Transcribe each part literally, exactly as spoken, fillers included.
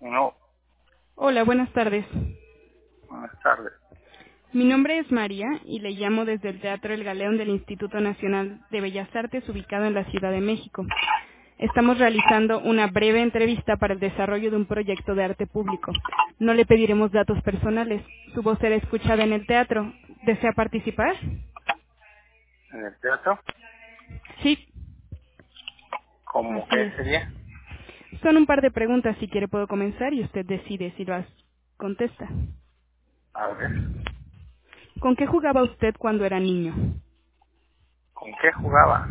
No, Hola, buenas tardes. buenas tardes. Mi nombre es María y le llamo desde el Teatro El Galeón del Instituto Nacional de Bellas Artes ubicado en la Ciudad de México. Estamos realizando una breve entrevista para el desarrollo de un proyecto de arte público. No le pediremos datos personales. Su voz será escuchada en el teatro. ¿Desea participar? ¿En el teatro? Sí, ¿Cómo así qué es. sería? Son un par de preguntas. Si quiere puedo comenzar y usted decide si las contesta. A ver, ¿Con qué jugaba usted cuando era niño? ¿con qué jugaba?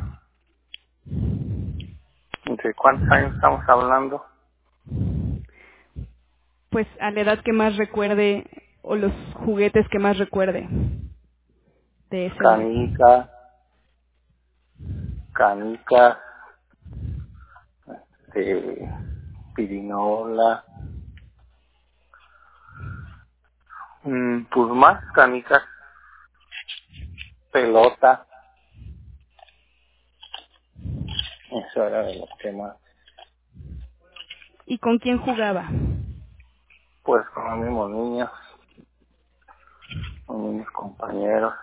¿De cuántos años estamos hablando? Pues a la edad que más recuerde o los juguetes que más recuerde de esa edad. Canica, canica, este, pirinola, mm, pues más canicas, pelota, eso era de los que más. ¿Y con quién jugaba? Pues con los mismos niños, con mis compañeros,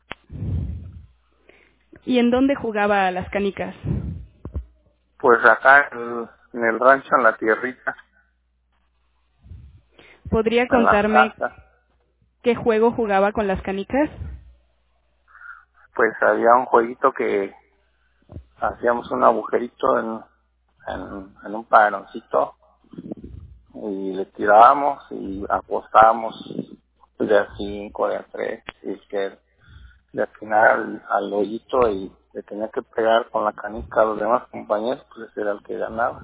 ¿Y en dónde jugaba a las canicas? pues acá en el, en el rancho, en la tierrita, ¿Podría en la contarme casa, qué juego jugaba con las canicas? pues había un jueguito que hacíamos un agujerito en, en, en un padroncito y le tirábamos y apostábamos de a cinco, de a tres, y que le atinara al, al hoyito y le tenía que pegar con la canica a los demás compañeros, pues ese era el que ganaba.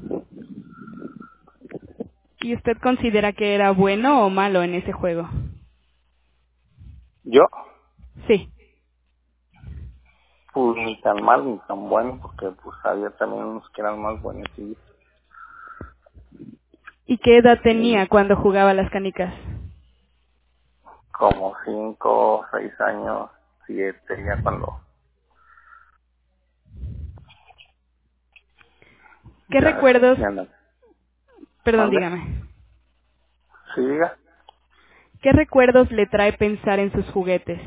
¿Y usted considera que era bueno o malo en ese juego? Yo, Sí. pues ni tan mal ni tan bueno, porque pues había también unos que eran más buenos y, ¿Y qué edad y tenía cuando jugaba a las canicas? como cinco, seis años, siete, ya cuando ¿Qué ya, recuerdos, ya no. perdón, ¿Mande? dígame, Sí, diga. qué recuerdos le trae pensar en sus juguetes?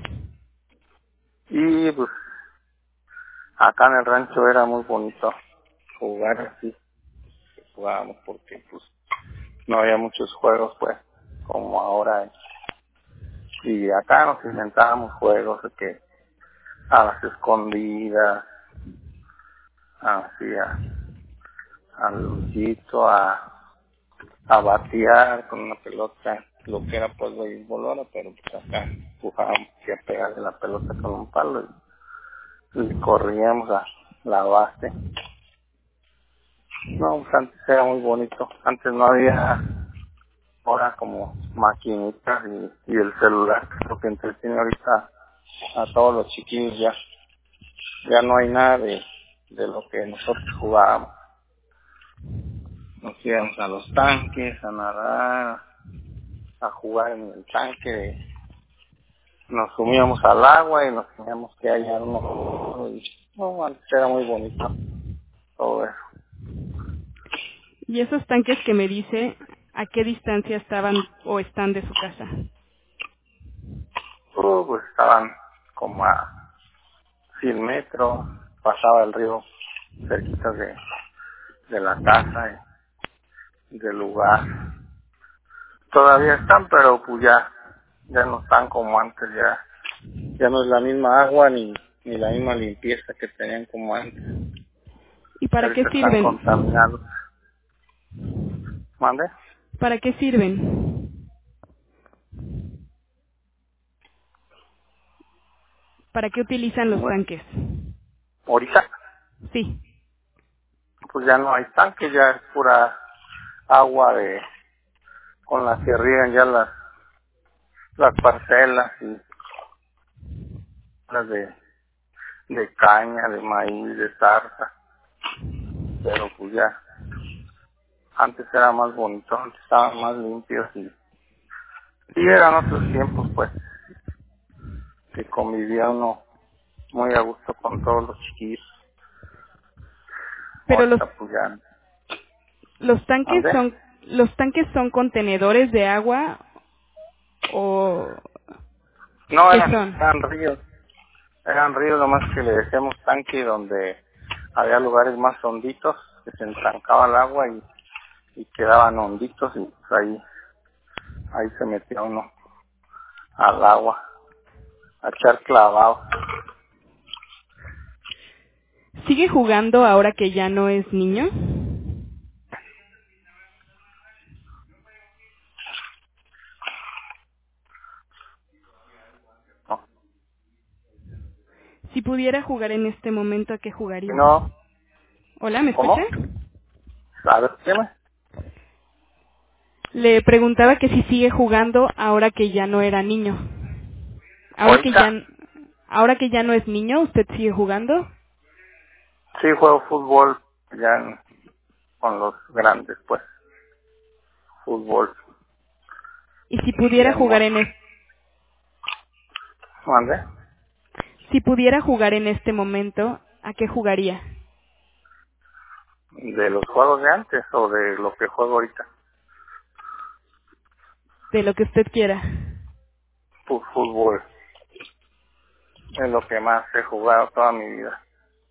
Y pues acá en el rancho era muy bonito jugar así, que jugábamos porque pues no había muchos juegos pues como ahora. Y acá nos inventábamos juegos de que a las escondidas, así a, al hoyito, a, a batear con una pelota, lo que era pues béisbol ahora, pero pues acá jugábamos y a pegarle la pelota con un palo y, y corríamos a la base. No, pues antes era muy bonito. Antes no había ahora como maquinitas y, y el celular, que es lo que entretiene ahorita a todos los chiquillos. Ya ya no hay nada de, de lo que nosotros jugábamos. Nos íbamos a los tanques, a nadar, a jugar en el tanque. Nos sumíamos al agua y nos teníamos que hallar uno con otro. Y, no, antes era muy bonito todo eso. ¿Y esos tanques que me dice, a qué distancia estaban o están de su casa? Uh, pues estaban como a cien metros, pasaba el río cerquita de, de la casa y del lugar. Todavía están, pero pues ya, ya no están como antes, ya, ya no es la misma agua ni, ni la misma limpieza que tenían como antes. ¿Y para qué Ahorita están sirven? contaminados. ¿Mande? ¿Para qué sirven? ¿Para qué utilizan los Bueno, tanques? ahorita, Sí. pues ya no hay tanques, ya es pura agua de, con la que riegan ya las, las parcelas y las de, de caña, de maíz, de zarza. Pero pues ya, antes era más bonito, antes estaban más limpios y, y eran otros tiempos pues, que convivía uno muy a gusto con todos los chiquillos. Pero los Ahorita pues ya, los tanques ¿mande? son ¿Los tanques son contenedores de agua o No, qué eran, son? eran ríos. Eran ríos, nomás que le decíamos tanque, donde había lugares más honditos, que se entancaba el agua y, y quedaban honditos, y pues ahí, ahí se metía uno al agua, a echar clavado. ¿Sigue jugando ahora que ya no es niño? ¿No? Si pudiera jugar en este momento, ¿a qué Si jugaría? no, Hola, ¿me escucha? ¿cómo? A ver, ¿qué me? Le preguntaba que si sigue jugando ahora que ya no era niño. Ahora que ya, Ahorita, ahora que ya no es niño, ¿usted sigue jugando? sí juego fútbol, ya en- con los grandes, pues, fútbol, Y si pudiera hemos, jugar en es- ¿mande? si pudiera jugar en este momento, ¿a qué jugaría? ¿De los juegos de antes o de lo que juego ahorita? De lo que usted quiera. Fu- Fútbol, es lo que más he jugado toda mi vida.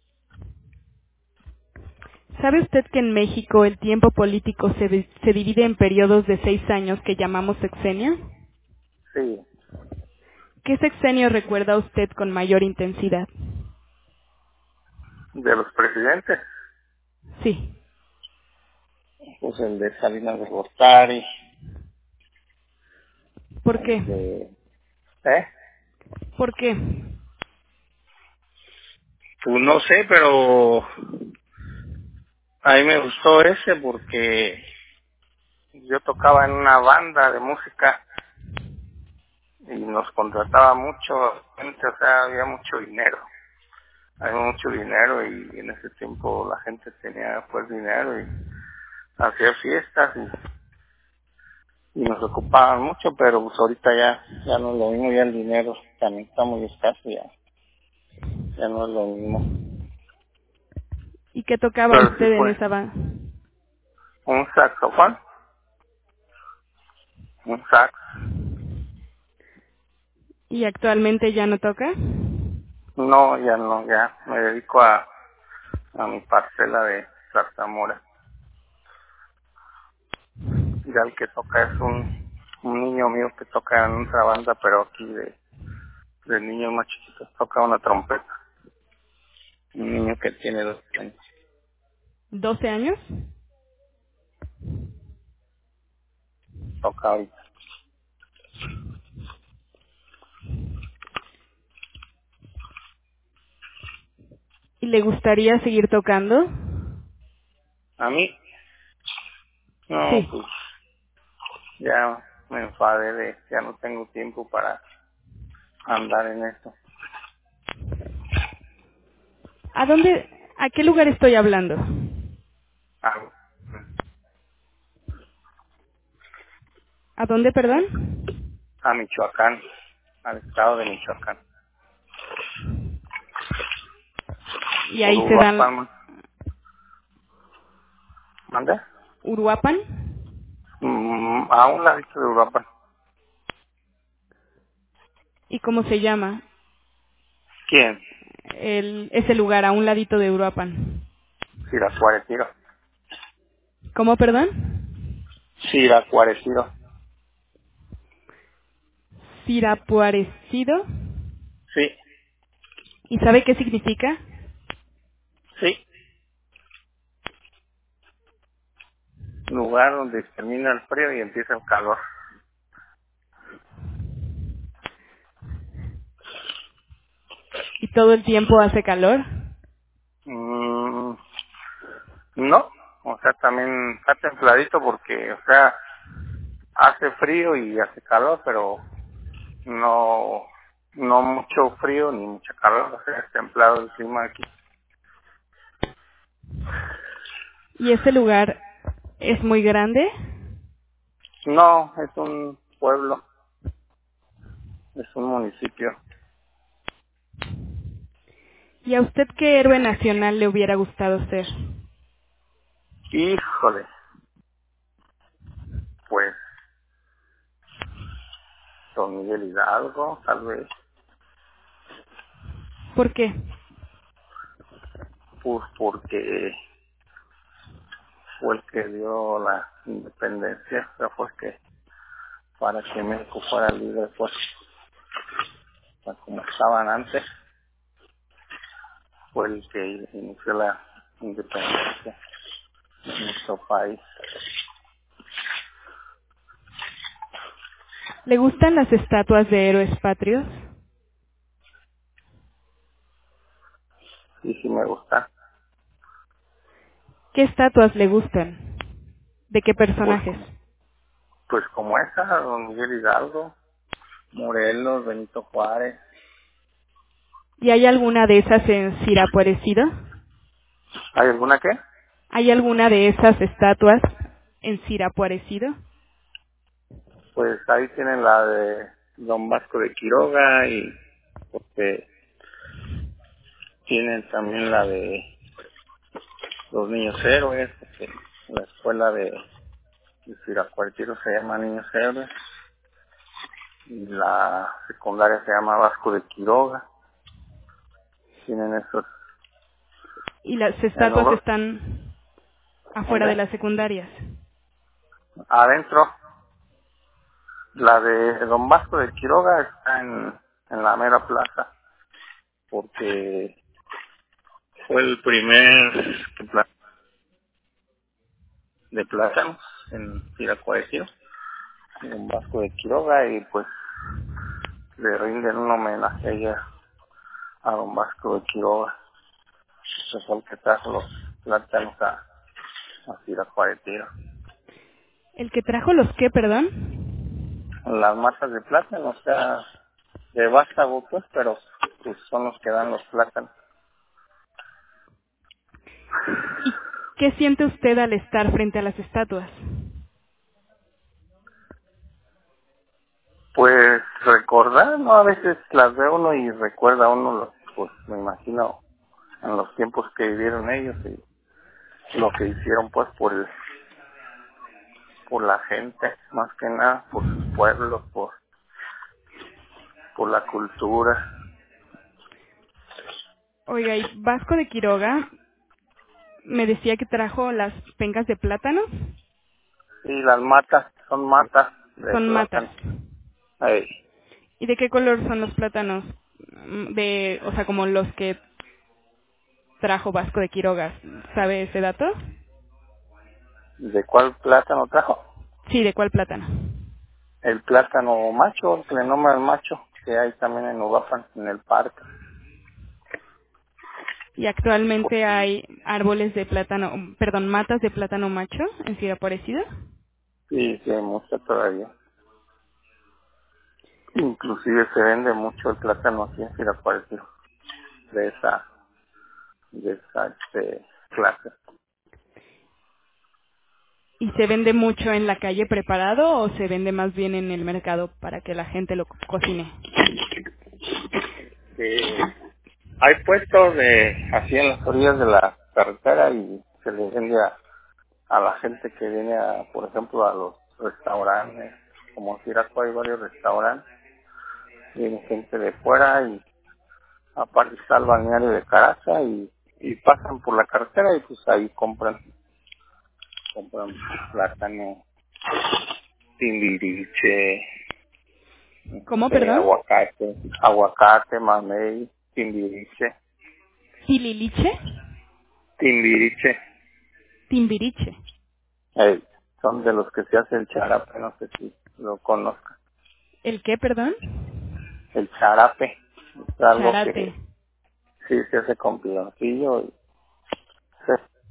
¿Sabe usted que en México el tiempo político se, di- se divide en periodos de seis años que llamamos sexenio? Sí, ¿Qué sexenio recuerda usted con mayor intensidad? de los presidentes, Sí. pues el de Salinas de Gortari, ¿Por qué? el de, ¿eh? ¿Por qué? Pues no sé, pero a mí me gustó ese porque yo tocaba en una banda de música y nos contrataba mucho gente, o sea, había mucho dinero, había mucho dinero y en ese tiempo la gente tenía pues dinero y hacía fiestas y, y nos ocupaban mucho, pero pues ahorita ya, ya no es lo mismo, ya el dinero también está muy escaso, ya, ya no es lo mismo. ¿Y qué tocaba Pero sí usted en fue esa banda? un saxofón, un sax. ¿Y actualmente ya no toca? No, ya no, ya me dedico a, a mi parcela de zarzamora. Ya el que toca es un, un niño mío que toca en otra banda, pero aquí de, de niños más chiquitos, toca una trompeta. Un niño que tiene dos años, ¿doce años? toca ahorita. ¿Y le gustaría seguir tocando? A mí, no, Sí. pues ya me enfadé de, ya no tengo tiempo para andar en esto. ¿A dónde, a qué lugar estoy hablando? A, ¿A dónde, perdón? a Michoacán, al estado de Michoacán. Y Por ahí se dan Uruapan, ¿mande? Uruapan. Mm, a un ladito de Uruapan. ¿Y cómo se llama? ¿Quién? El, ese lugar, a un ladito de Uruapan. Siracuaretiro. ¿Cómo, perdón? Siracuaretiro. Sirapuarecido. Sí, ¿Y sabe qué significa? sí. Lugar donde termina el frío y empieza el calor. ¿Y todo el tiempo hace calor? Mm, no, o sea, también está templadito porque, o sea, hace frío y hace calor, pero no, no mucho frío ni mucha calor, o sea, es templado el clima aquí. ¿Y ese lugar es muy grande? No, es un pueblo, es un municipio. ¿Y a usted qué héroe nacional le hubiera gustado ser? Híjole, Don Miguel Hidalgo, tal vez. ¿Por qué? Pues porque fue el que dio la independencia, o sea, fue que para que México fuera libre, pues, o sea, como estaban antes, fue el que inició la independencia en nuestro país. ¿Le gustan las estatuas de héroes patrios? Y sí me gusta, ¿Qué estatuas le gustan? ¿De qué pues personajes? como, pues como esa, Don Miguel Hidalgo, Morelos, Benito Juárez. ¿Y hay alguna de esas en Sirapuarecido? ¿Hay alguna qué? ¿Hay alguna de esas estatuas en Sirapuarecido? Pues ahí tienen la de Don Vasco de Quiroga y porque tienen también la de los niños héroes, porque la escuela de, de Siracuartiro se llama Niños Héroes y la secundaria se llama Vasco de Quiroga. Tienen esos ¿Y las en estatuas oro- están afuera de ¿dónde? las secundarias? Adentro. La de Don Vasco de Quiroga está en, en la mera plaza porque fue el primer pla- de plátanos en Siracuartiro, Don Vasco de Quiroga, y pues le rinden un homenaje allá a Don Vasco de Quiroga, que fue el que trajo los plátanos a, a Siracuartiro. ¿El que trajo los qué, perdón? Las matas de plátano, o sea, de vástago pues, pero pues son los que dan los plátanos. ¿Y qué siente usted al estar frente a las estatuas? Pues recordar, ¿no? A veces las ve uno y recuerda uno, lo- pues me imagino, en los tiempos que vivieron ellos y lo que hicieron pues por el, por la gente, más que nada, por sus pueblos, por, por la cultura. Oiga, y Vasco de Quiroga me decía que trajo las pencas de plátano. Y las matas, son matas de Son matas. plátano. Ahí, ¿Y de qué color son los plátanos? Mm, De, o sea, como los que trajo Vasco de Quiroga. ¿Sabe ese dato? ¿de cuál plátano trajo? Sí, ¿de cuál plátano? El plátano macho, el que le nombran macho, que hay también en Uruapan, en el parque. Y actualmente hay árboles de plátano, perdón, matas de plátano macho en Sirapuarecido. Sí, sí, hay mucho todavía. Inclusive se vende mucho el plátano aquí en Siracuartiro, de esa, de esa este, clase. ¿Y se vende mucho en la calle preparado o se vende más bien en el mercado para que la gente lo co- cocine? Sí, hay puestos de así en las orillas de la carretera y se le vende a, a la gente que viene, a, por ejemplo, a los restaurantes, como en Siraco hay varios restaurantes, viene gente de fuera y aparte está el balneario de Caraza y, y pasan por la carretera y pues ahí compran, compran plátano, timbiriche, ¿Cómo, este, perdón? aguacate, aguacate, mamey, timbiriche, ¿Tililiche? timbiriche, Timbiriche. eh, son de los que se hace el charape, no sé si lo conozcan. ¿El qué, perdón? El charape es algo Charate. que sí se hace con piloncillo y se-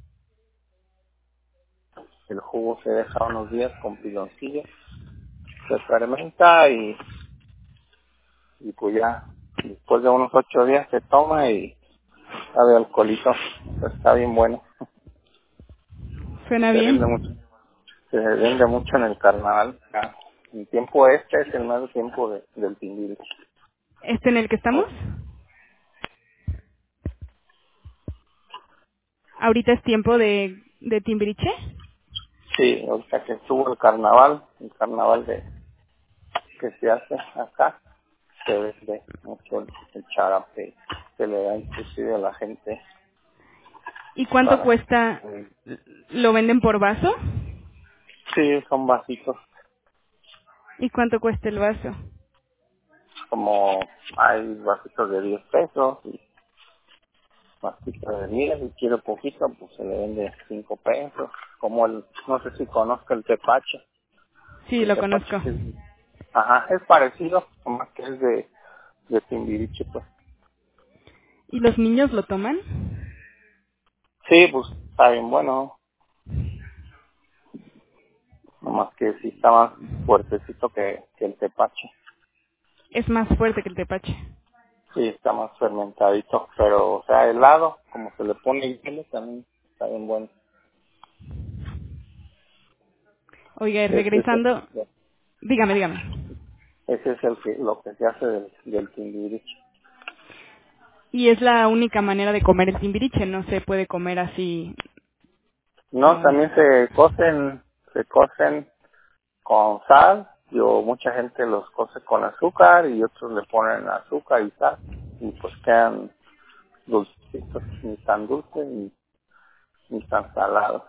el jugo se deja unos días con piloncillo, se fermenta y, y pues ya después de unos ocho días se toma y sabe alcoholito, pues está bien bueno. Suena Se vende bien. mucho, se vende mucho en el carnaval. Ah, el tiempo este es el más tiempo de, del timbiriche. ¿Este en el que estamos? Oh, ¿Ahorita es tiempo de, de Timbiriche? sí, ahorita que estuvo el carnaval, el carnaval de, que se hace acá, se vende mucho el, el charape, se le da inclusive a la gente ¿Y cuánto para... cuesta? ¿Lo venden por vaso? Sí, son vasitos, ¿Y cuánto cuesta el vaso? como hay vasitos de diez pesos y vasitos de diez, y quiero poquito, pues se le vende cinco pesos, como el, no sé si conozco el tepache, Sí, el lo tepache conozco. que es, ajá, es parecido, nomás que es de, de Timbiriche, pues. ¿Y los niños lo toman? Sí, pues está bien bueno, nomás que sí está más fuertecito que, que el tepache. Es más fuerte que el tepache. Sí, está más fermentadito, pero, o sea, helado, como se le pone hielo, también está bien bueno. Oiga, y Ese es el, regresando, dígame, dígame. ese es el que, lo que se hace del, del Timbiriche. Y es la única manera de comer el timbiriche, no se puede comer así No, como... también se cocen, se cocen con sal, yo, mucha gente los cose con azúcar y otros le ponen azúcar y sal, y pues quedan dulcitos, ni tan dulces ni, ni tan salados.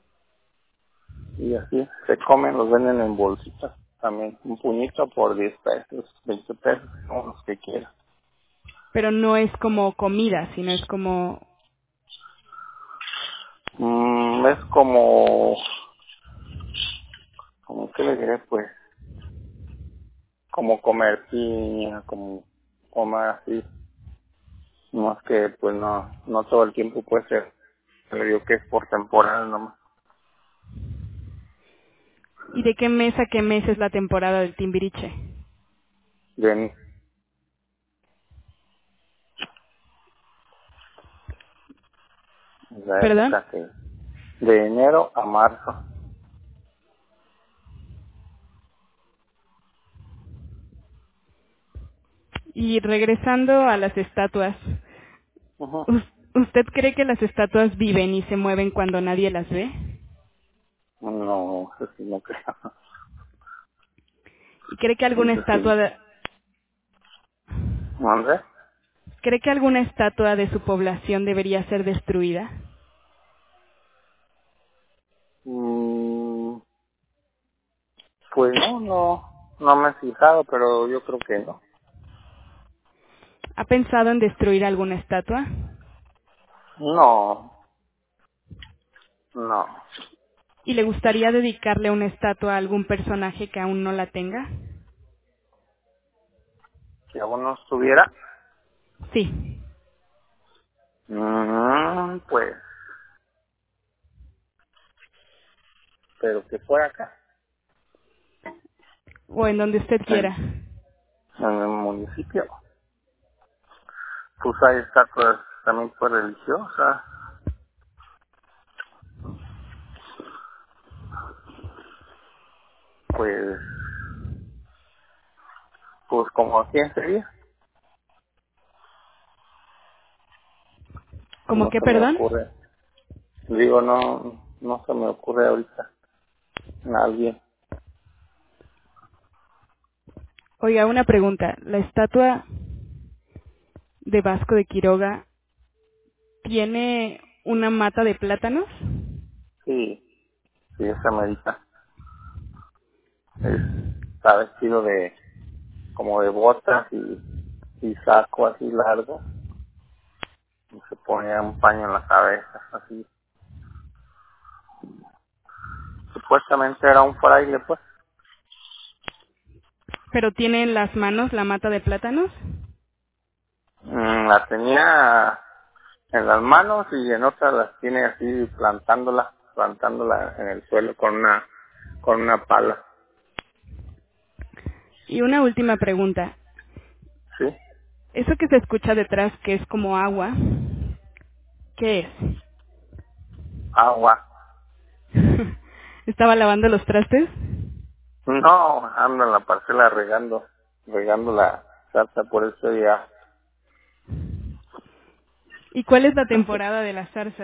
Y así se comen, los venden en bolsitas también, un puñito por diez pesos, veinte pesos, como los que quieran. Pero no es como comida, sino es como... Mm, es como, como, ¿qué le diré? Pues, como comer piña, como comer así, más que pues no, no todo el tiempo puede ser, le digo que es por temporada nomás. ¿Y de qué mes a qué mes es la temporada del timbiriche? De, la ¿Perdón? época que, de enero a marzo. Y regresando a las estatuas, Ujú. ¿us- ¿usted cree que las estatuas viven y se mueven cuando nadie las ve? No, eso sí no creo. ¿Y cree que alguna Eso sí. estatua de, ¿Dónde? cree que alguna estatua de su población debería ser destruida? Mm, pues no, no, no me he fijado, pero yo creo que no. ¿Ha pensado en destruir alguna estatua? No, no. ¿Y le gustaría dedicarle una estatua a algún personaje que aún no la tenga? Si aún no estuviera, Sí. mm, pues, pero que fuera acá, O en donde usted en, quiera. en el municipio. Pues hay estatuas también pues religiosas, pues, pues como quién sería, ¿Cómo no qué, se me perdón? ocurre. Digo, no, no se me ocurre ahorita nadie. Oiga, una pregunta. ¿La estatua de Vasco de Quiroga tiene una mata de plátanos? Sí, sí, esa merita. Es, está vestido de, como de botas y, y saco así largo, y se ponía un paño en la cabeza, así. Supuestamente era un fraile, pues. ¿Pero tiene en las manos la mata de plátanos? Mm, la tenía en las manos y en otras las tiene así plantándola, plantándola en el suelo con una, con una pala, Y una última pregunta. ¿sí? Eso que se escucha detrás, que es como agua, ¿qué es? Agua. ¿Estaba lavando los trastes? No, ando en la parcela regando, regando la salsa, por eso ya, ¿Y cuál es la temporada de la zarza?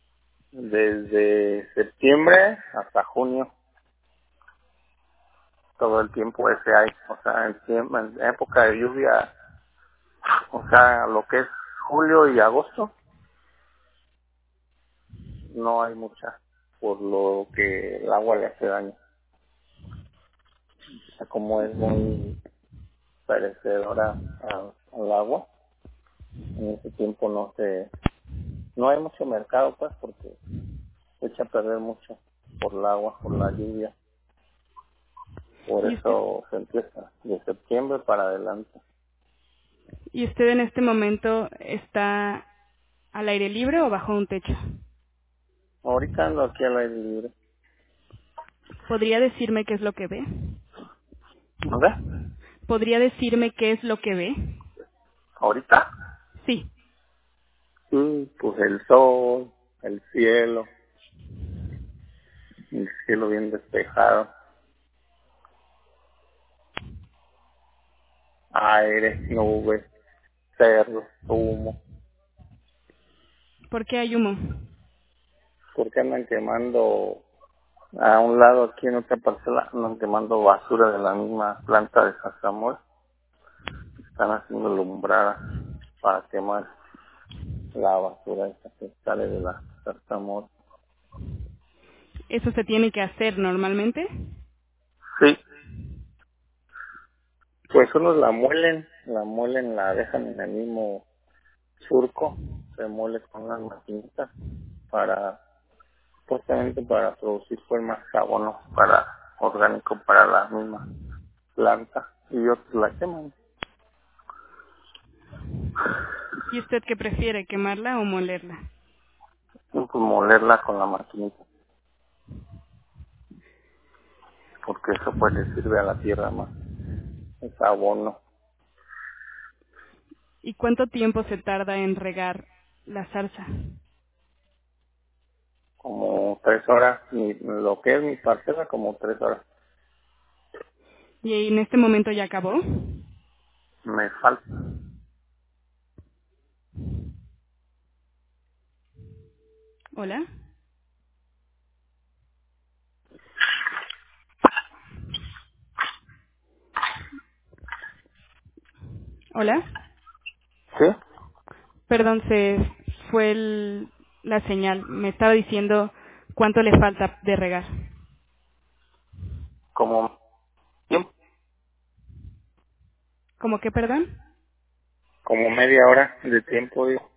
desde septiembre hasta junio. todo el tiempo ese hay, o sea, en, tiempo, en época de lluvia, o sea, lo que es julio y agosto, no hay mucha, por lo que el agua le hace daño. O sea, como es muy perecedora a- al agua, en ese tiempo no se, no hay mucho mercado, pues, porque se echa a perder mucho por el agua, por la lluvia. Por ¿Y usted, eso se empieza de septiembre para adelante. y usted en este momento está al aire libre o bajo un techo? Ahorita ando aquí al aire libre. ¿Podría decirme qué es lo que ve? ¿Dónde? ¿Podría decirme qué es lo que ve? Ahorita. Sí. Sí, pues el sol, el cielo, el cielo bien despejado, aire, nubes, cerros, humo. ¿Por qué hay humo? Porque andan quemando a un lado aquí en otra parcela, andan quemando basura de la misma planta de Zarzamora. Están haciendo lumbrada para quemar la basura esa que sale de la Zarzamora. ¿Eso se tiene que hacer normalmente? Sí, pues unos la muelen, la muelen, la dejan en el mismo surco, se muele con unas maquinitas para, supuestamente para producir pues más abono para orgánico para la misma planta y otros la queman. ¿Y usted qué prefiere, quemarla o molerla? Y pues molerla con la maquinita, porque eso pues le sirve a la tierra más, es abono. ¿Y cuánto tiempo se tarda en regar la zarza? Como tres horas, mi, lo que es mi parcela como tres horas. ¿Y en este momento ya acabó? Me falta, ¿Hola? ¿Hola? ¿sí? Perdón, se fue el- la señal. Me estaba diciendo cuánto le falta de regar. Como tiempo, ¿Cómo que, perdón? como media hora de tiempo, digo,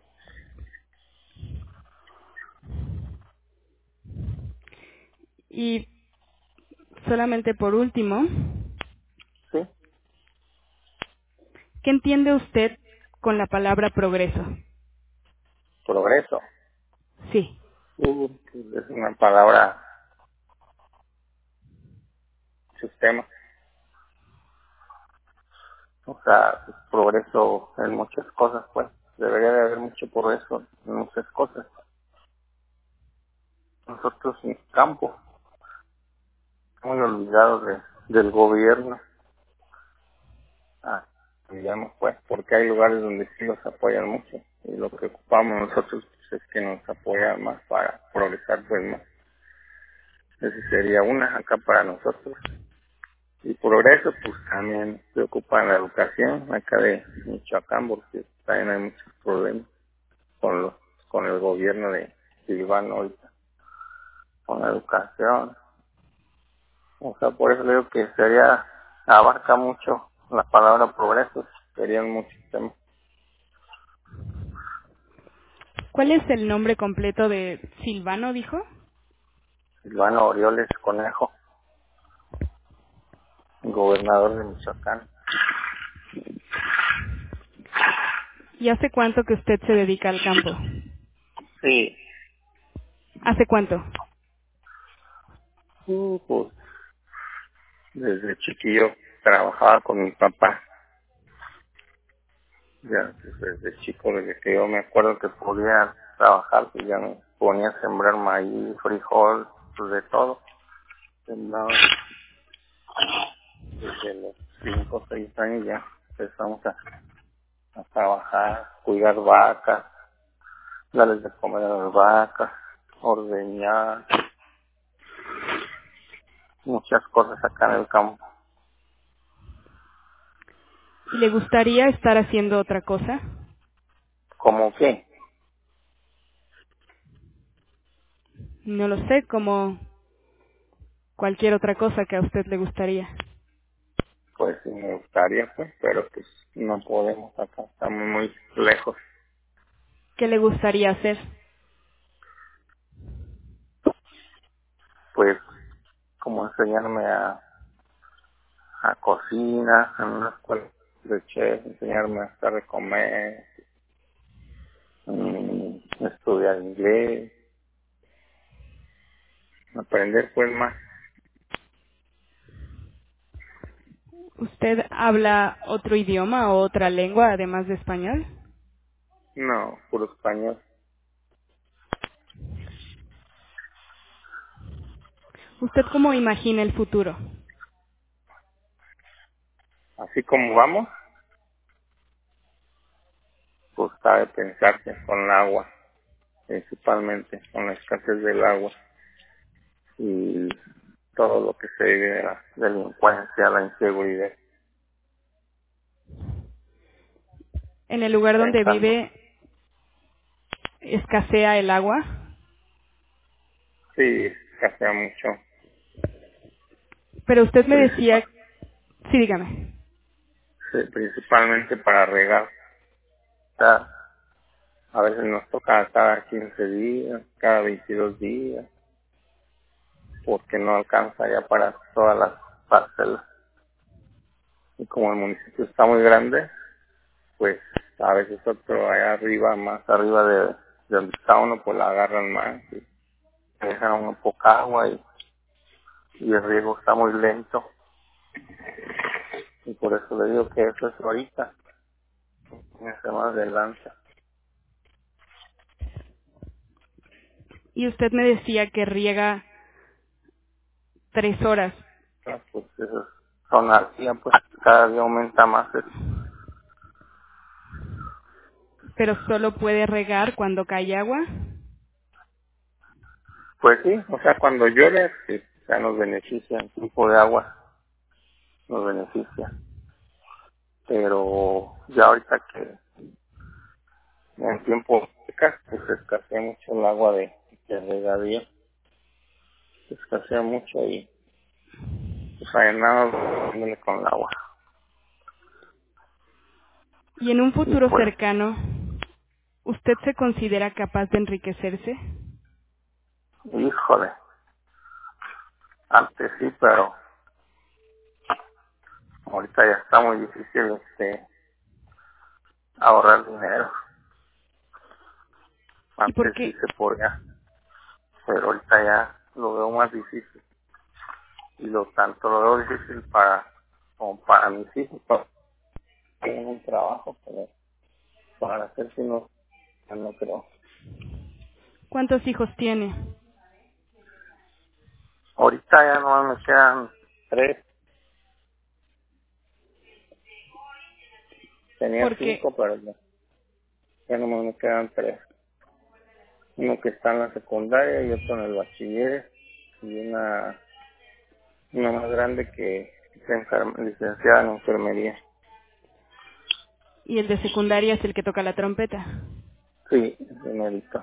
Y solamente por último, ¿sí? ¿qué entiende usted con la palabra progreso? Progreso. Sí. Uh, es una palabra sistema, o sea, progreso en muchas cosas, pues, debería de haber mucho progreso en muchas cosas. Nosotros en el campo, muy olvidados de, del gobierno, ah, digamos, pues, porque hay lugares donde sí los apoyan mucho, y lo que ocupamos nosotros pues, es que nos apoyan más para progresar, pues, más. Esa sería una acá para nosotros. Y progreso, pues también se ocupa en la educación acá de Michoacán, porque también hay muchos problemas con los, con el gobierno de Silvano ahorita, con la educación. O sea, por eso le digo que sería, abarca mucho la palabra progreso, serían muchos temas. ¿Cuál es el nombre completo de Silvano, dijo? Silvano Orioles Conejo, gobernador de Michoacán. ¿Y hace cuánto que usted se dedica al campo? Sí, ¿Hace cuánto? uh, pues desde chiquillo trabajaba con mi papá. Ya pues, desde chico, desde que yo me acuerdo que podía trabajar, pues ya me ponía a sembrar maíz, frijol, pues de todo. Sembraba desde los cinco o seis años ya empezamos a, a trabajar, cuidar vacas, darles de comer a las vacas, ordeñar, muchas cosas acá en el campo. ¿Y le gustaría estar haciendo otra cosa? ¿Cómo qué? No lo sé, como cualquier otra cosa que a usted le gustaría. Pues sí me gustaría, pues, pero pues no podemos acá, estamos muy lejos. ¿Qué le gustaría hacer? Pues como enseñarme a, a cocina, en una escuela de chef, enseñarme a hacer de comer, mm, estudiar inglés, aprender pues más. ¿Usted habla otro idioma o otra lengua además de español? No, puro español. ¿Usted cómo imagina el futuro? Así como vamos, pues cabe pensarse con el agua, principalmente con la escasez del agua y todo lo que se vive de la delincuencia, la inseguridad, ¿En el lugar donde pensando. vive escasea el agua? Sí, escasea mucho, Pero usted me decía... principal, Sí, dígame. sí, principalmente para regar. O sea, a veces nos toca cada quince días, cada veintidós días, porque no alcanza ya para todas las parcelas. Y como el municipio está muy grande, pues a veces otro allá arriba, más arriba de, de donde está uno, pues la agarran más y dejan a uno poca agua y, y el riego está muy lento. Y por eso le digo que eso es ahorita, en más adelante. Y usted me decía que riega tres horas, Ah, pues eso son al día, pues cada día aumenta más. el- pero solo puede regar cuando cae agua. Pues sí, o sea, cuando llueve, sí, ya nos beneficia, el tipo de agua nos beneficia. Pero ya ahorita que en tiempo seca, pues escasea mucho el agua de, de regadío, escasea mucho y pues hay nada dándole con el agua. Y en un Y futuro pues, cercano, ¿usted se considera capaz de enriquecerse? híjole, antes sí, pero ahorita ya está muy difícil este ahorrar dinero. ¿Y por Antes sí qué? se podía, pero ahorita ya lo veo más difícil. Y lo tanto lo veo difícil para, como para mis hijos, para tener un trabajo, pero para hacer si no, ya no creo. ¿Cuántos hijos tiene? Ahorita ya no me quedan tres, tenía Porque, cinco, pero ya, ya no me quedan tres. Uno que está en la secundaria y otro en el bachiller y una, una más grande que es enfer- licenciada en enfermería. y el de secundaria es el que toca la trompeta. Sí, es de médico.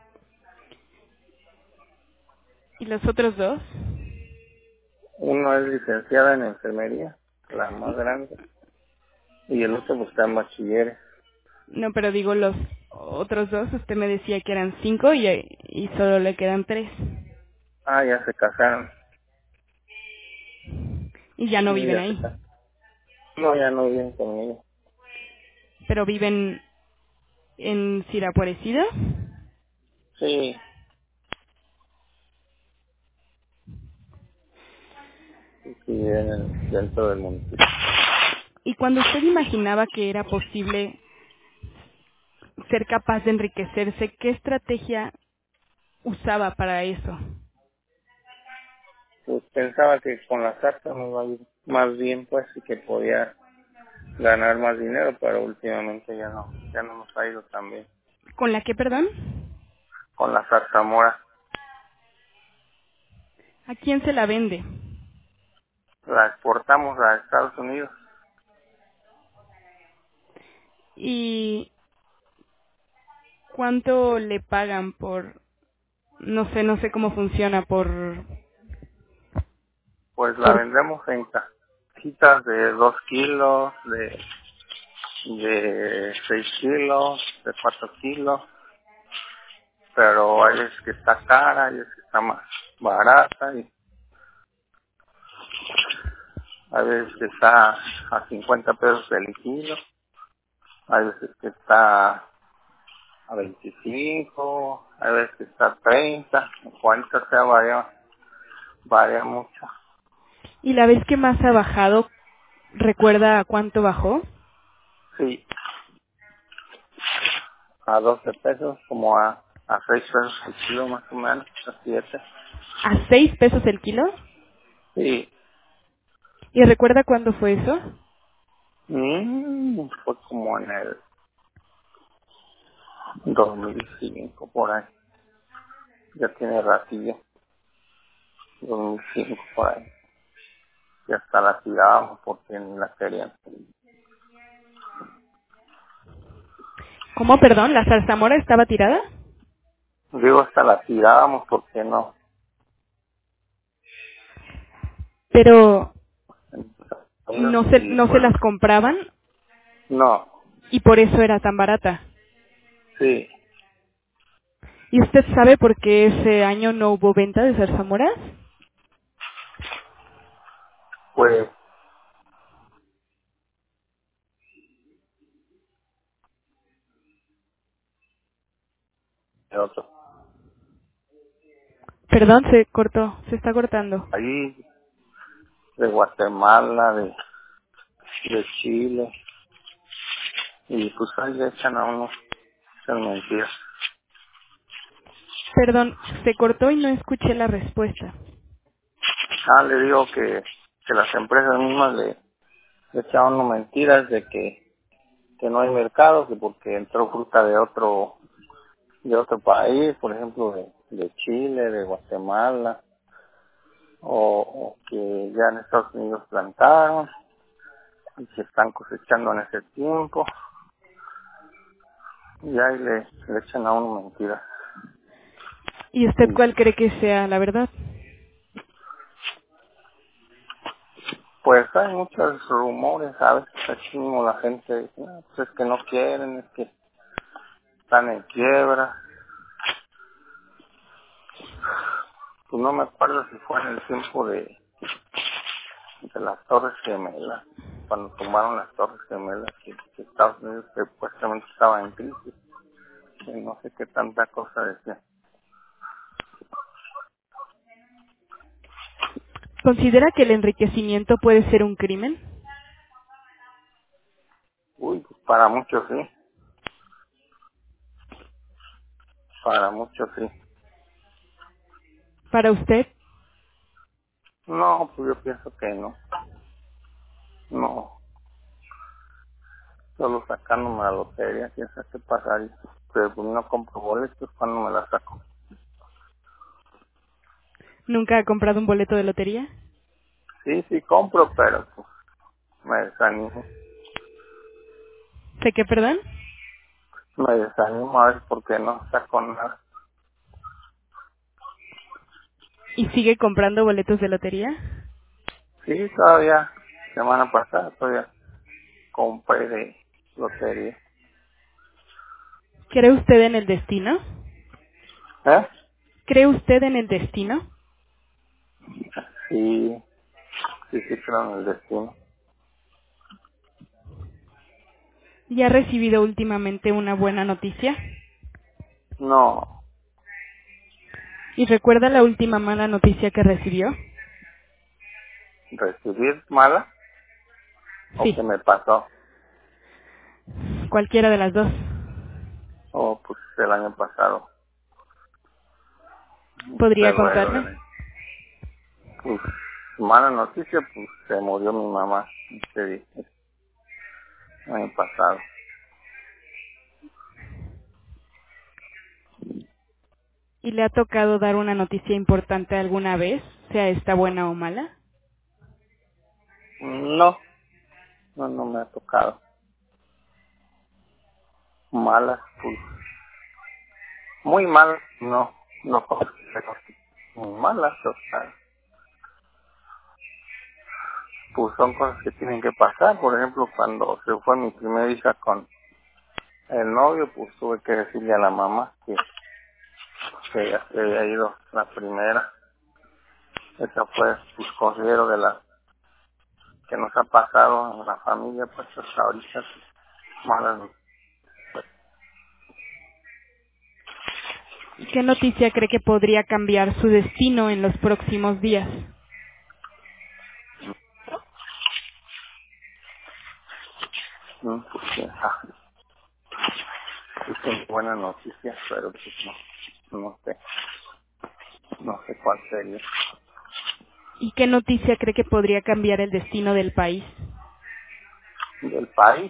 ¿Y los otros dos? Uno es licenciada en enfermería, la más grande, y el otro pues está en bachiller. No, pero digo los otros dos, usted me decía que eran cinco y, y solo le quedan tres. Ah, ya se casaron. Y ya no Sí, viven ya se ahí. casaron. No, ya no viven conmigo. Pero viven en Sirapuarecida. Sí, sí, sí, viven en- dentro del municipio. Y cuando usted imaginaba que era posible ser capaz de enriquecerse, ¿qué estrategia usaba para eso? Pues pensaba que con la carta me iba a ir más bien, pues, y que podía ganar más dinero, pero últimamente ya no, ya no nos ha ido tan bien. ¿Con la qué, perdón? Con la zarzamora, ¿A quién se la vende? la exportamos a Estados Unidos. ¿Y cuánto le pagan por, no sé, no sé cómo funciona, por, Pues la por, vendemos en cajitas de dos kilos, de, de seis kilos, de cuatro kilos, pero hay veces que está cara, hay veces que está más barata, y hay veces que está a cincuenta pesos el kilo, hay veces que está a veinticinco, hay veces que está a treinta, cuarenta, o sea, varía, varía mucho. y la vez que más ha bajado, ¿recuerda a cuánto bajó? Sí, a doce pesos, como a, a seis pesos el kilo más o menos, a siete. ¿A seis pesos el kilo? Sí, ¿Y recuerda cuándo fue eso? mm, fue como en el dos mil cinco, por ahí. Ya tiene ratillo, dos mil cinco por ahí. Y hasta la tirábamos porque ni la querían. ¿Cómo, perdón? ¿La zarzamora estaba tirada? Digo, hasta la tirábamos porque no. Pero En Estados Unidos, no se, y no se pues, las compraban no, y por eso era tan barata. sí, ¿Y usted sabe por qué ese año no hubo venta de zarzamoras? pues, de otro Perdón, se cortó, se está cortando. país, de Guatemala, de, de Chile, y pues ahí le echan a uno, son mentiras. Perdón, se cortó y no escuché la respuesta. Ah, le digo que, que las empresas mismas le, le echan a uno mentiras de que, que no hay mercado, que porque entró fruta de otro, de otro país, por ejemplo, de, de Chile, de Guatemala, o, o que ya en Estados Unidos plantaron y se están cosechando en ese tiempo, y ahí le, le echan a uno mentiras. ¿Y usted Y cuál cree que sea la verdad? pues hay muchos rumores, a veces aquí mismo la gente dice, "Ah, pues es que no quieren, es que están en quiebra". Pues no me acuerdo si fue en el tiempo de, de las Torres Gemelas, cuando tomaron las Torres Gemelas, que, que Estados Unidos supuestamente estaba en crisis, y no sé qué tanta cosa decía. ¿Considera que el enriquecimiento puede ser un crimen? Uy, pues para muchos sí, para muchos sí. Para usted, No, pues yo pienso que no, no, solo sacándome la lotería, quién sabe qué pasaría, pero pues no compro boletos cuando me la saco. ¿nunca ha comprado un boleto de lotería? Sí, sí compro, pero pues me desanimo, ¿Sé qué, perdón? me desanimo a ver por qué no saco nada. ¿Y sigue comprando boletos de lotería? Sí, todavía, semana pasada todavía compré de lotería. ¿Cree usted en el destino? ¿Eh? ¿Cree usted en el destino? Sí, sí, sí creo en el destino. ¿Y ha recibido últimamente una buena noticia? No, ¿Y recuerda la última mala noticia que recibió? recibir mala o Sí, que me pasó, cualquiera de las dos. o pues el año pasado, ¿Podría febrero contarme? del año. Pues mala noticia, pues se murió mi mamá este día, el año pasado. ¿Y le ha tocado dar una noticia importante alguna vez, sea esta buena o mala? No, no, no me ha tocado. Malas, pues, muy malas, no, no, pero muy malas, o sea, pues son cosas que tienen que pasar. Por ejemplo, cuando se fue mi primera hija con el novio, pues tuve que decirle a la mamá que, que ya se había ido la primera. Esa fue, pues, considero de las que nos ha pasado en la familia, pues hasta ahorita, malas. ¿Qué noticia cree que podría cambiar su destino en los próximos días? ¿No? Pues, quién sabe. Es una buena noticia, pero pues no, no sé, no sé cuál sería. ¿Y qué noticia cree que podría cambiar el destino del país? Del país,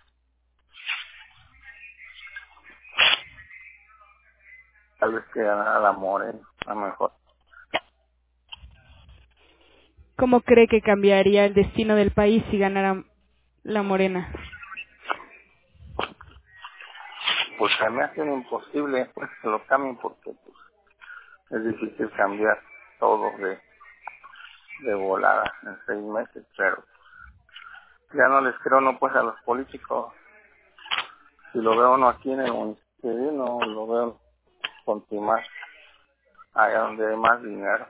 tal vez que ganara la Morena, a lo mejor. ¿Cómo cree que cambiaría el destino del país si ganara la Morena? Pues se me hace imposible, pues, que lo cambien porque pues, es difícil cambiar todo de, de volada en seis meses, pero ya no les creo, no, pues, a los políticos. Si lo veo uno aquí en el municipio, no lo veo continuar allá donde hay más dinero.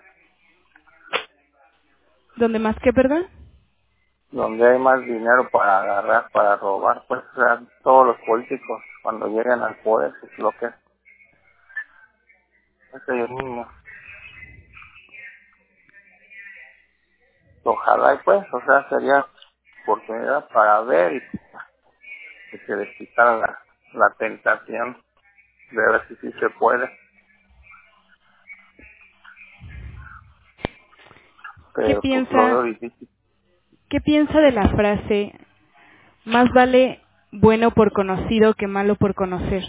¿Dónde más que, perdón? Donde hay más dinero para agarrar, para robar, pues, o sea, todos los políticos, cuando llegan al poder, es lo que es, es ellos mismos. Ojalá y pues, o sea, sería oportunidad para ver y que se les quitara la, la tentación de ver si sí se puede, ¿Qué pero pues lo veo piensa, difícil. qué piensa de la frase, más vale bueno por conocido que malo por conocer?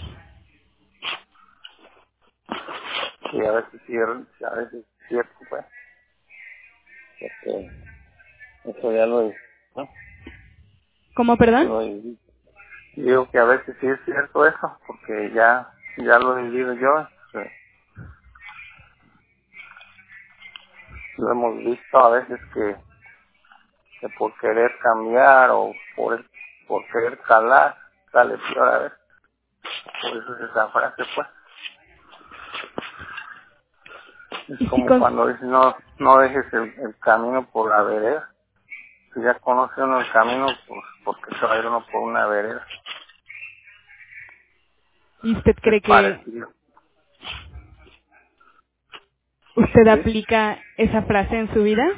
Y a veces sí, a veces es cierto, pues, porque eso ya lo he, ¿no? ¿Cómo, perdón? Lo he vivido. Digo que a veces sí es cierto eso, porque ya, ya lo he vivido yo, este, lo hemos visto a veces que, que por querer cambiar o por, por querer calar, sale peor a veces. Por eso es esa frase, pues. Es Y si como con, cuando dice no, no dejes el, el camino por la vereda. Si ya conoce uno el camino, pues porque se va a ir uno por una vereda. ¿y usted Es cree que parecido. usted Sí, aplica esa frase en su vida?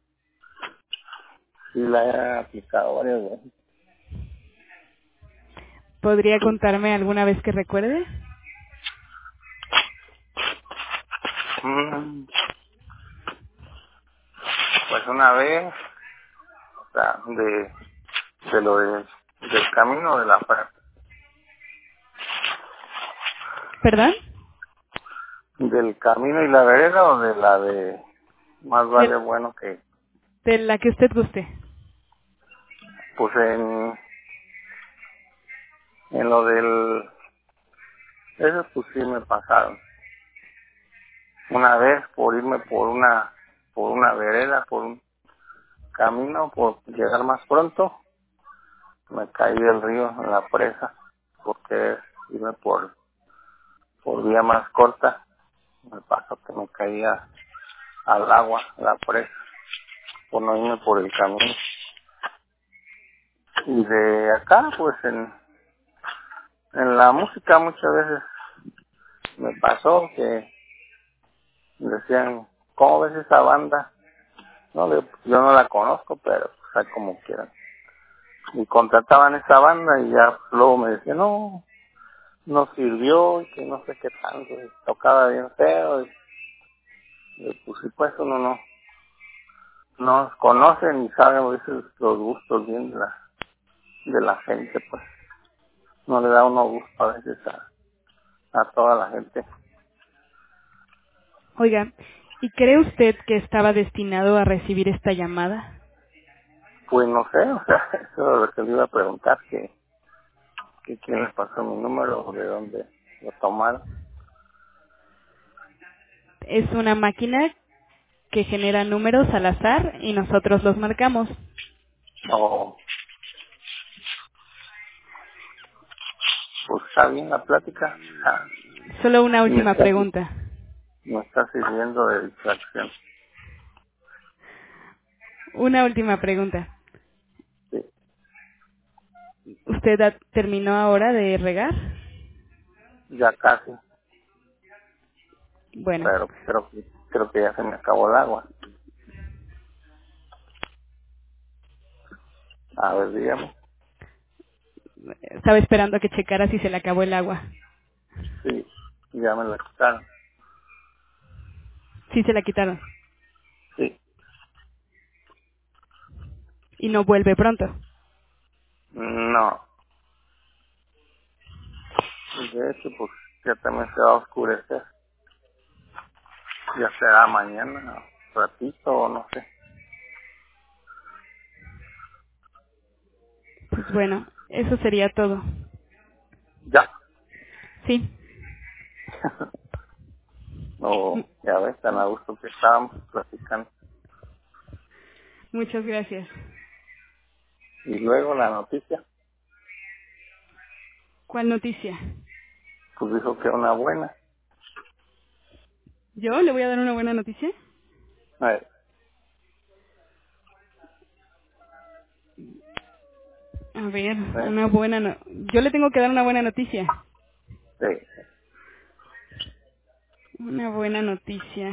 sí la he aplicado varias veces. ¿Podría contarme alguna vez que recuerde? Mm, pues una vez, o sea, de, de lo de, del camino de la fra- ¿Perdón? del camino y la vereda o de la de más vale De, bueno que, de la que usted guste. pues en, en lo del, eso pues sí me pasaron. Una vez por irme por una, por una vereda, por un camino, por llegar más pronto, me caí del río en la presa, porque irme por, por vía más corta, me pasó que me caía al agua, la presa, por no irme por el camino. Y de acá, pues en, en la música muchas veces me pasó que decían, ¿cómo ves esa banda? No, le- yo no la conozco, pero pues ahí como quieran. Y contrataban esa banda y ya luego me decían, no, no sirvió, y que no sé qué tanto, y tocaba bien feo, y, y pues sí, pues uno no, no conoce ni sabe a veces los gustos bien de la, de la gente, pues no le da uno gusto a veces a, a toda la gente. Oiga, ¿y cree usted que estaba destinado a recibir esta llamada? Pues no sé, o sea, eso es lo que le iba a preguntar, que, que quién le pasó mi número o de dónde lo tomaron. Es una máquina que genera números al azar y nosotros los marcamos. O, pues está bien la plática, ah, Solo una me última está, pregunta. me está sirviendo de distracción. Una última pregunta. Sí, ¿Usted ha- terminó ahora de regar? ya casi, Bueno, pero creo que, creo que ya se me acabó el agua. A ver, dígame. estaba esperando a que checara si se le acabó el agua. Sí, ya me la quitaron. Sí se la quitaron. Sí, Y no vuelve pronto. no. Y de hecho, pues ya también se va a oscurecer. Ya será mañana, ratito o no sé. Pues bueno, eso sería todo. Ya. Sí. No, M- ya ves, tan a gusto que estábamos platicando. Muchas gracias. Y luego la noticia, ¿Cuál noticia? pues dijo que una buena. ¿Yo le voy a dar una buena noticia? Eh, A ver, ¿eh? una buena no... Yo le tengo que dar una buena noticia. Sí. Una buena noticia.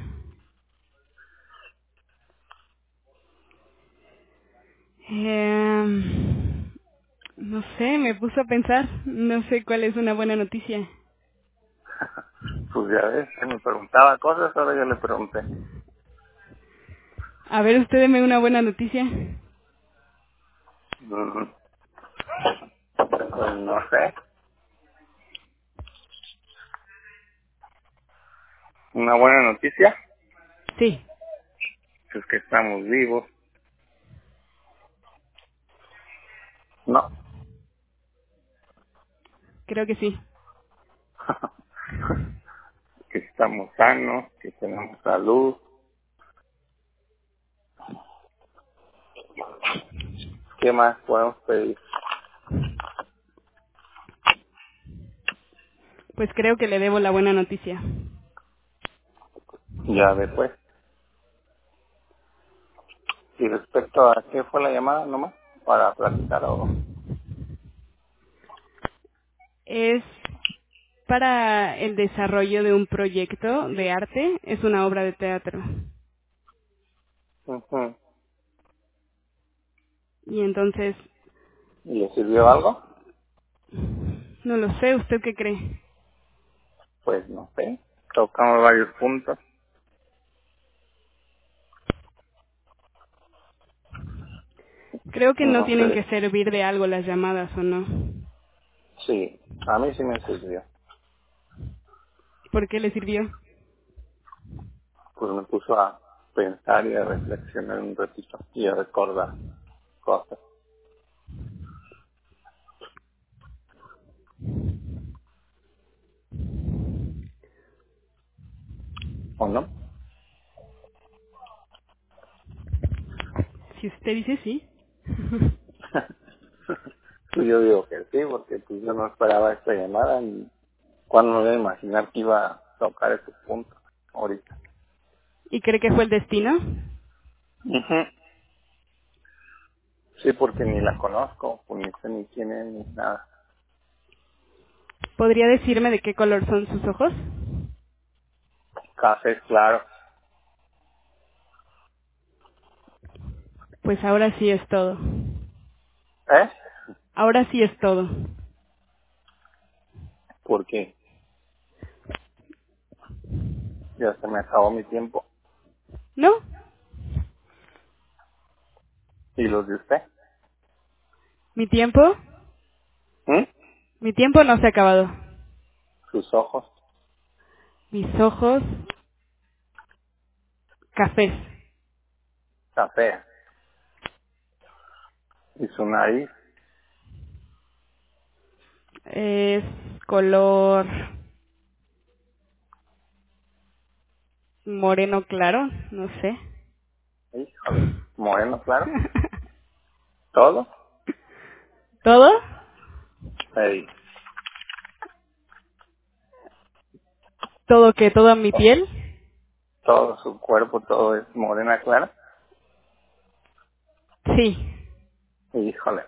Eh, no sé, me puso a pensar. No sé cuál es una buena noticia. Pues ya ves, que me preguntaba cosas, ahora yo le pregunté. A ver, usted deme una buena noticia. Mm, Pues no sé. Una buena noticia, Sí, pues que estamos vivos. No. creo que sí. Que estamos sanos, que tenemos salud. ¿Qué más podemos pedir? Pues creo que le debo la buena noticia. Ya después. Y respecto a qué fue la llamada nomás, para platicar o... Es para el desarrollo de un proyecto de arte. Es una obra de teatro. Ujú. Y entonces, ¿Y le sirvió algo? no lo sé, ¿usted qué cree? Pues no sé. Tocamos varios puntos. Creo que no No tienen que sé. servir de algo las llamadas, ¿o no? Sí, a mí sí me sirvió. ¿Por qué le sirvió? Pues me puso a pensar y a reflexionar un ratito y a recordar cosas. ¿O no? Si usted dice sí. Pues yo digo que sí, porque pues yo no esperaba esta llamada y cuando me iba a imaginar que iba a tocar ese punto ahorita. ¿Y cree que fue el destino? Ujú. Sí, porque ni la conozco, pues ni sé ni quién es, ni nada. ¿Podría decirme de qué color son sus ojos? Café, claro. Pues ahora sí es todo. ¿Eh? Ahora sí es todo. Porque ya se me acabó mi tiempo. ¿No? ¿Y los de usted? ¿Mi tiempo? ¿Mm? Mi tiempo no se ha acabado. Sus ojos. Mis ojos, cafés. Café. Y su nariz. Es color moreno claro, no sé. Híjole. Moreno, claro. ¿Todo? ¿Todo? Sí. ¿Todo qué? ¿Toda mi piel? Todo su cuerpo, todo es morena, clara. Sí. Híjole.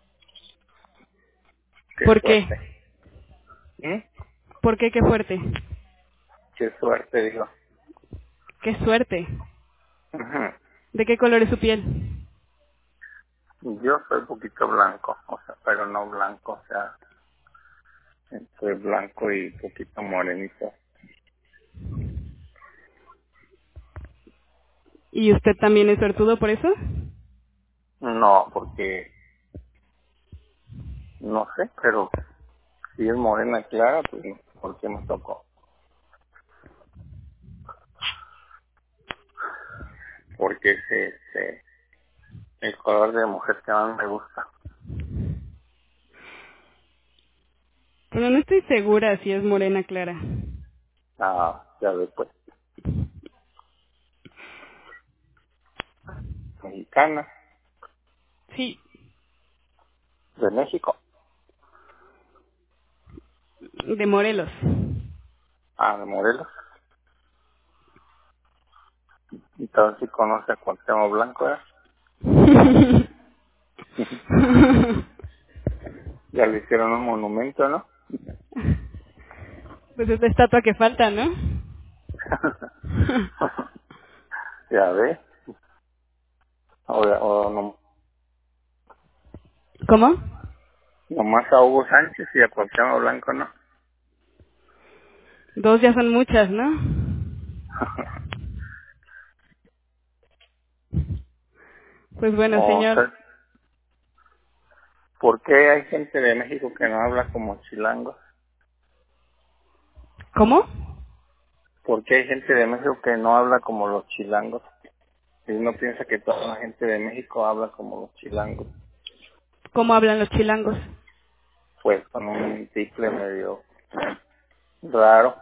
Qué ¿Por qué? suerte. ¿Mm? ¿Por qué? Qué fuerte. Qué suerte, digo. Qué suerte. Ujú. ¿De qué color es su piel? Yo soy un poquito blanco, o sea, pero no blanco, o sea, entre blanco y un poquito morenito. ¿Y usted también es suertudo por eso? No, porque, no sé, pero si es morena clara, pues, ¿por qué me tocó? Porque ese es eh, el color de mujer que más me gusta. Pero no estoy segura si es morena clara. Ah, ya ves, pues, mexicana, Sí, de México. de Morelos. Ah, de Morelos. Entonces sí conoce a Cuauhtémoc Blanco, ¿eh? Ya le hicieron un monumento, ¿no? Pues es la estatua que falta, ¿no? Ya ves. O, o no, ¿Cómo? nomás a Hugo Sánchez y a Cuauhtémoc Blanco, ¿no? Dos ya son muchas, ¿no? Pues bueno, O señor. sea, ¿por qué hay gente de México que no habla como chilangos? ¿Cómo? ¿Por qué hay gente de México que no habla como los chilangos? Y uno piensa que toda la gente de México habla como los chilangos. ¿Cómo hablan los chilangos? Pues con un tiple medio raro,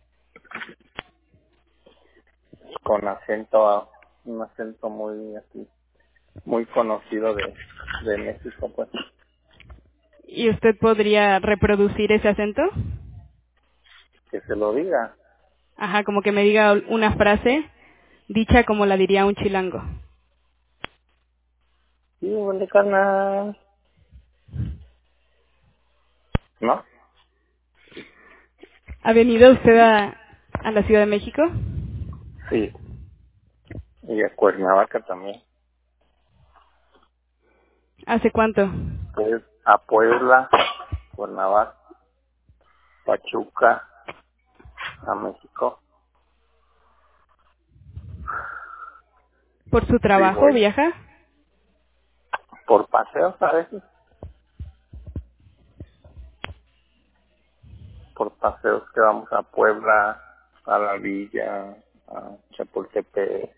con acento, a- un acento muy así, muy conocido de, de México, pues. ¿Y usted podría reproducir ese acento? Que se lo diga. Ajá, como que me diga una frase dicha como la diría un chilango. Sí, huele carnal. ¿No? ¿Ha venido usted a, a la Ciudad de México? Sí. Y a Cuernavaca también. ¿Hace cuánto? Pues a Puebla, Cuernavaca, Pachuca, a México. ¿Por su Sí, trabajo voy. viaja? Por paseos a veces. Por paseos que vamos a Puebla, a la villa, a Chapultepec,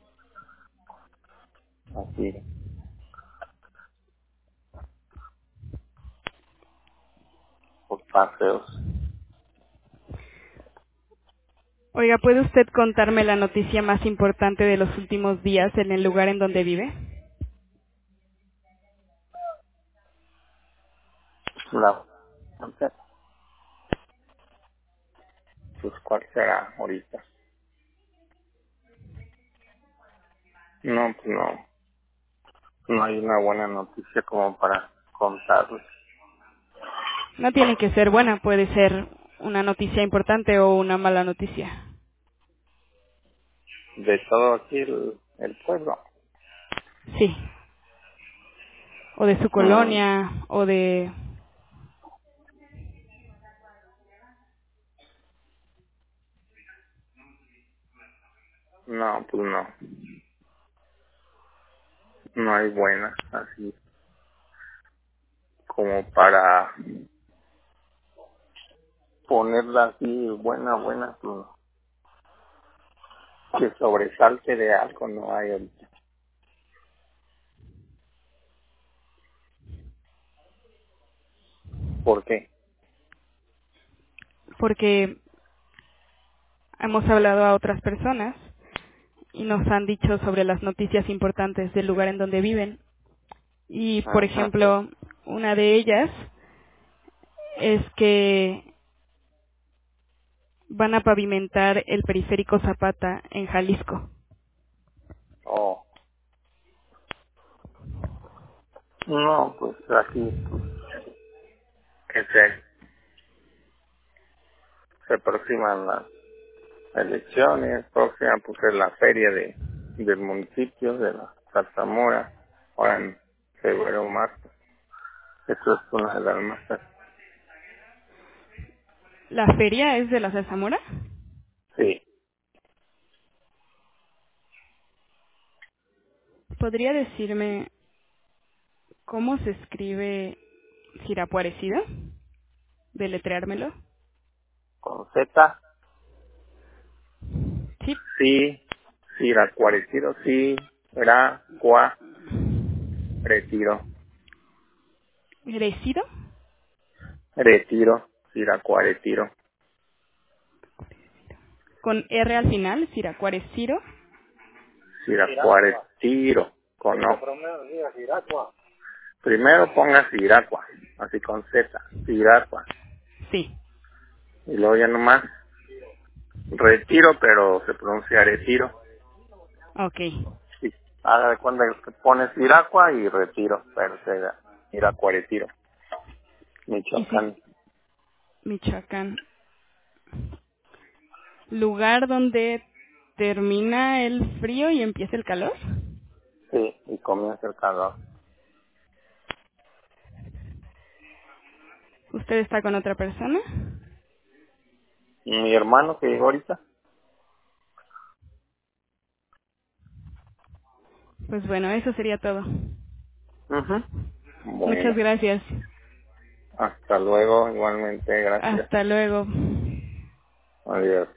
así, por paseos. Oiga, ¿puede usted contarme la noticia más importante de los últimos días en el lugar en donde vive? La, no sé, pues cuál será ahorita. No, pues no, no hay una buena noticia como para contarles. No tiene que ser buena, puede ser una noticia importante o una mala noticia. De todo aquí el, el pueblo. Sí. O de su Mm, colonia, o de... no, pues no, no hay buena, así como para ponerla así, buena, buena, pues, que sobresalte de algo no hay ahorita. ¿Por qué? Porque hemos hablado a otras personas y nos han dicho sobre las noticias importantes del lugar en donde viven. Y, por Ajá. ejemplo, una de ellas es que van a pavimentar el periférico Zapata en Jalisco. Oh. No, pues aquí, pues, que se, se aproximan las elecciones, próxima pues es la feria de del municipio de la Saltamora, ahora en febrero o marzo. Eso es una de las más. ¿La feria es de la Zarzamora? Sí, ¿Podría decirme cómo se escribe Sirapuarecido? ¿Deletreármelo? con Z, Sí. sí, sí, la cuarecido, sí, era, cua, retiro, ¿Grecido? retiro, sí, la cuaretiro, Con R al final, Siracuarecido. sí, la cuaretiro, con O. Primero ponga Siracua, así con Z, Siracua, Sí. y luego ya nomás retiro, pero se pronuncia retiro. Ok. Sí, haga de cuenta que pones Siracua y retiro, pero se da Siracua, retiro, Y si, Michoacán. Michoacán. ¿Lugar donde termina el frío y empieza el calor? Sí, y comienza el calor. ¿Usted está con otra persona? Mi hermano que llegó ahorita. Pues bueno, eso sería todo. Ujú. Muchas Bueno, gracias. hasta luego, igualmente, gracias. Hasta luego. Adiós.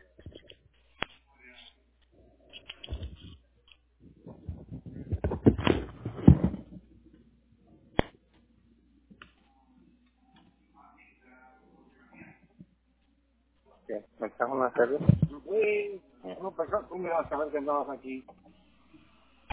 ¿Qué? ¿Me estás una cerveza? Sí, no, pues tú me vas a saber que andabas aquí.